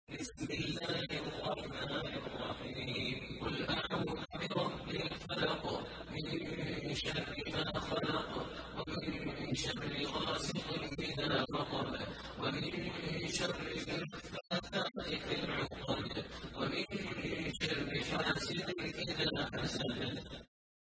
بسم الله الرحمن الرحيم قل أعوذ برب الفلق من شر ما خلق ومن شر غاسق إذا وقب ومن شر النفاثات في العقد ومن شر حاسد إذا حسد